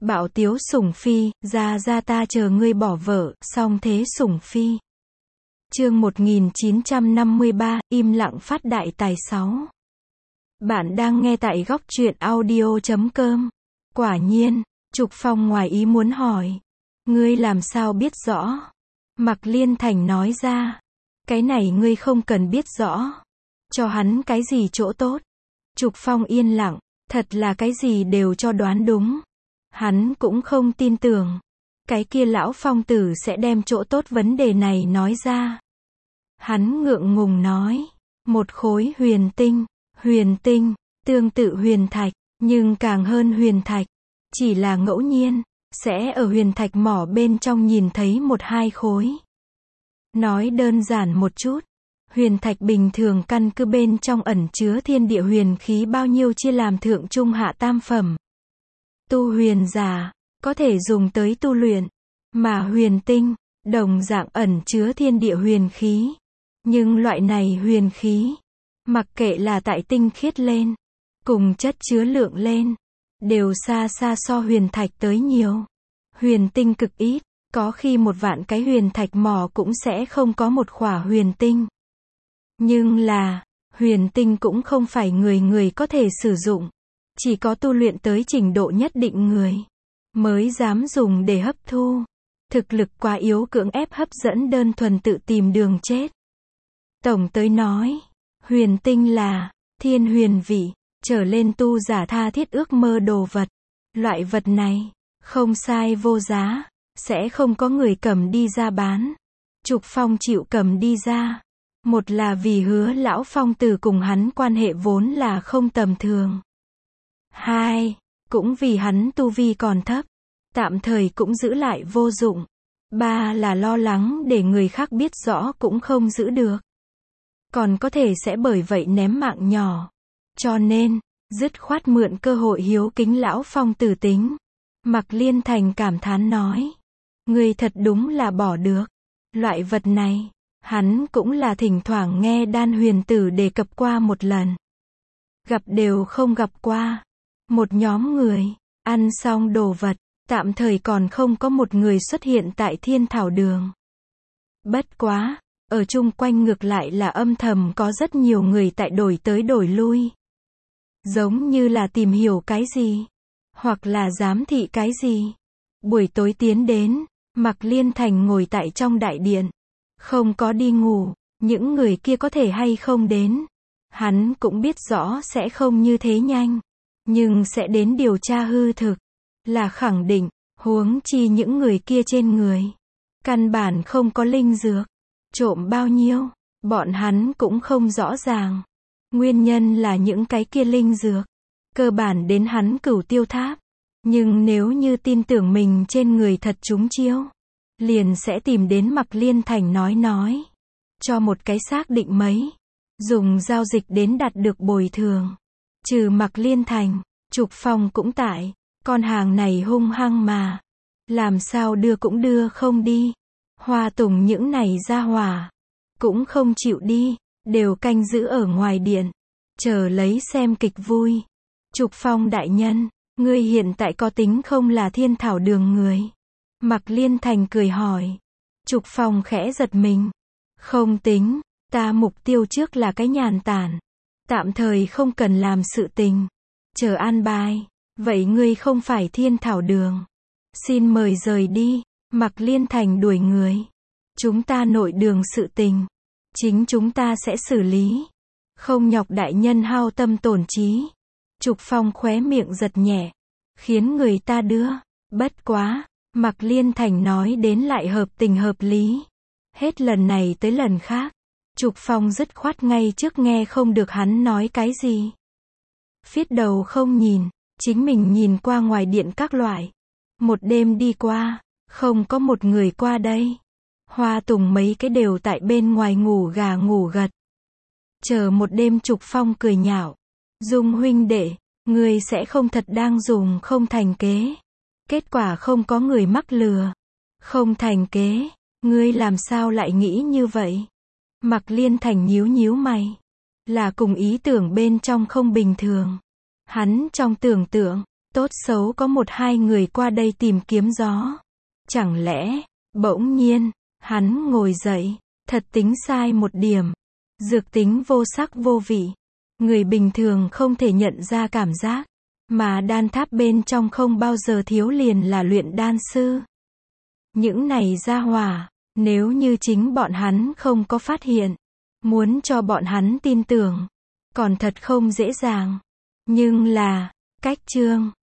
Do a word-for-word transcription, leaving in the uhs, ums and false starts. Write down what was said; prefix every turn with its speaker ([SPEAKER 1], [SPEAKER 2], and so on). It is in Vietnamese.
[SPEAKER 1] Bạo tiếu sủng phi, ra ra ta chờ ngươi bỏ vợ, song thế sủng phi. Chương một nghìn chín trăm năm mươi ba, im lặng phát đại tài sáu. Bạn đang nghe tại góc truyện audio chấm com. Quả nhiên, Trục Phong ngoài ý muốn hỏi. Ngươi làm sao biết rõ? Mạc Liên Thành nói ra. Cái này ngươi không cần biết rõ. Cho hắn cái gì chỗ tốt? Trục Phong yên lặng, thật là cái gì đều cho đoán đúng. Hắn cũng không tin tưởng. Cái kia lão phong tử sẽ đem chỗ tốt vấn đề này nói ra. Hắn ngượng ngùng nói. Một khối huyền tinh. Huyền tinh, tương tự huyền thạch, nhưng càng hơn huyền thạch. Chỉ là ngẫu nhiên, sẽ ở huyền thạch mỏ bên trong nhìn thấy một hai khối. Nói đơn giản một chút. Huyền thạch bình thường căn cứ bên trong ẩn chứa thiên địa huyền khí bao nhiêu chia làm thượng trung hạ tam phẩm. Tu huyền giả, có thể dùng tới tu luyện. Mà huyền tinh, đồng dạng ẩn chứa thiên địa huyền khí. Nhưng loại này huyền khí, mặc kệ là tại tinh khiết lên, cùng chất chứa lượng lên, đều xa xa so huyền thạch tới nhiều. Huyền tinh cực ít, có khi một vạn cái huyền thạch mỏ cũng sẽ không có một khỏa huyền tinh. Nhưng là, huyền tinh cũng không phải người người có thể sử dụng. Chỉ có tu luyện tới trình độ nhất định người, mới dám dùng để hấp thu. Thực lực quá yếu cưỡng ép hấp dẫn đơn thuần tự tìm đường chết. Tổng tới nói, huyền tinh là thiên huyền vị, trở lên tu giả tha thiết ước mơ đồ vật. Loại vật này, không sai vô giá, sẽ không có người cầm đi ra bán. Trục Phong chịu cầm đi ra. Một là vì hứa lão phong tử cùng hắn quan hệ vốn là không tầm thường. Hai, cũng vì hắn tu vi còn thấp, tạm thời cũng giữ lại vô dụng. Ba là lo lắng để người khác biết rõ cũng không giữ được. Còn có thể sẽ bởi vậy ném mạng nhỏ. Cho nên, dứt khoát mượn cơ hội hiếu kính lão phong tử tính. Mạc Liên Thành cảm thán nói. Người thật đúng là bỏ được. Loại vật này, hắn cũng là thỉnh thoảng nghe Đan Huyền Tử đề cập qua một lần. Gặp đều không gặp qua. Một nhóm người, ăn xong đồ vật, tạm thời còn không có một người xuất hiện tại Thiên Thảo Đường. Bất quá, ở chung quanh ngược lại là âm thầm có rất nhiều người tại đổi tới đổi lui. Giống như là tìm hiểu cái gì, hoặc là giám thị cái gì. Buổi tối tiến đến, Mạc Liên Thành ngồi tại trong đại điện, không có đi ngủ, những người kia có thể hay không đến. Hắn cũng biết rõ sẽ không như thế nhanh, nhưng sẽ đến điều tra hư thực, là khẳng định, huống chi những người kia trên người. Căn bản không có linh dược, trộm bao nhiêu, bọn hắn cũng không rõ ràng. Nguyên nhân là những cái kia linh dược, cơ bản đến hắn Cửu Tiêu Tháp. Nhưng nếu như tin tưởng mình trên người thật trúng chiêu, liền sẽ tìm đến Mạc Liên Thành nói nói. Cho một cái xác định mấy, dùng giao dịch đến đạt được bồi thường. Trừ Mạc Liên Thành, Trục Phong cũng tại, con hàng này hung hăng mà. Làm sao đưa cũng đưa không đi. Hoa Tùng những này ra hỏa, cũng không chịu đi, đều canh giữ ở ngoài điện, chờ lấy xem kịch vui. Trục Phong đại nhân, ngươi hiện tại có tính không là Thiên Thảo Đường người? Mạc Liên Thành cười hỏi. Trục Phong khẽ giật mình. Không tính, ta mục tiêu trước là cái nhàn tản. Tạm thời không cần làm sự tình. Chờ an bài. Vậy ngươi không phải Thiên Thảo Đường. Xin mời rời đi. Mạc Liên Thành đuổi người. Chúng ta nội đường sự tình, chính chúng ta sẽ xử lý. Không nhọc đại nhân hao tâm tổn trí. Trục Phong khóe miệng giật nhẹ, khiến người ta đưa. Bất quá, Mạc Liên Thành nói đến lại hợp tình hợp lý. Hết lần này tới lần khác, Trục Phong dứt khoát ngay trước nghe không được hắn nói cái gì. Phiết đầu không nhìn, chính mình nhìn qua ngoài điện các loại. Một đêm đi qua, không có một người qua đây. Hoa Tùng mấy cái đều tại bên ngoài ngủ gà ngủ gật. Chờ một đêm Trục Phong cười nhạo. Dung huynh đệ, ngươi sẽ không thật đang dùng không thành kế. Kết quả không có người mắc lừa. Không thành kế, ngươi làm sao lại nghĩ như vậy? Mạc Liên Thành nhíu nhíu mày. Là cùng ý tưởng bên trong không bình thường. Hắn trong tưởng tượng, Tốt xấu có một hai người qua đây tìm kiếm gió. Chẳng lẽ, bỗng nhiên, hắn ngồi dậy, thật tính sai một điểm. Dược tính vô sắc vô vị. Người bình thường không thể nhận ra cảm giác. Mà đan tháp bên trong không bao giờ thiếu liền là luyện đan sư. Những này gia hỏa, nếu như chính bọn hắn không có phát hiện, muốn cho bọn hắn tin tưởng, còn thật không dễ dàng. Nhưng là, cách chương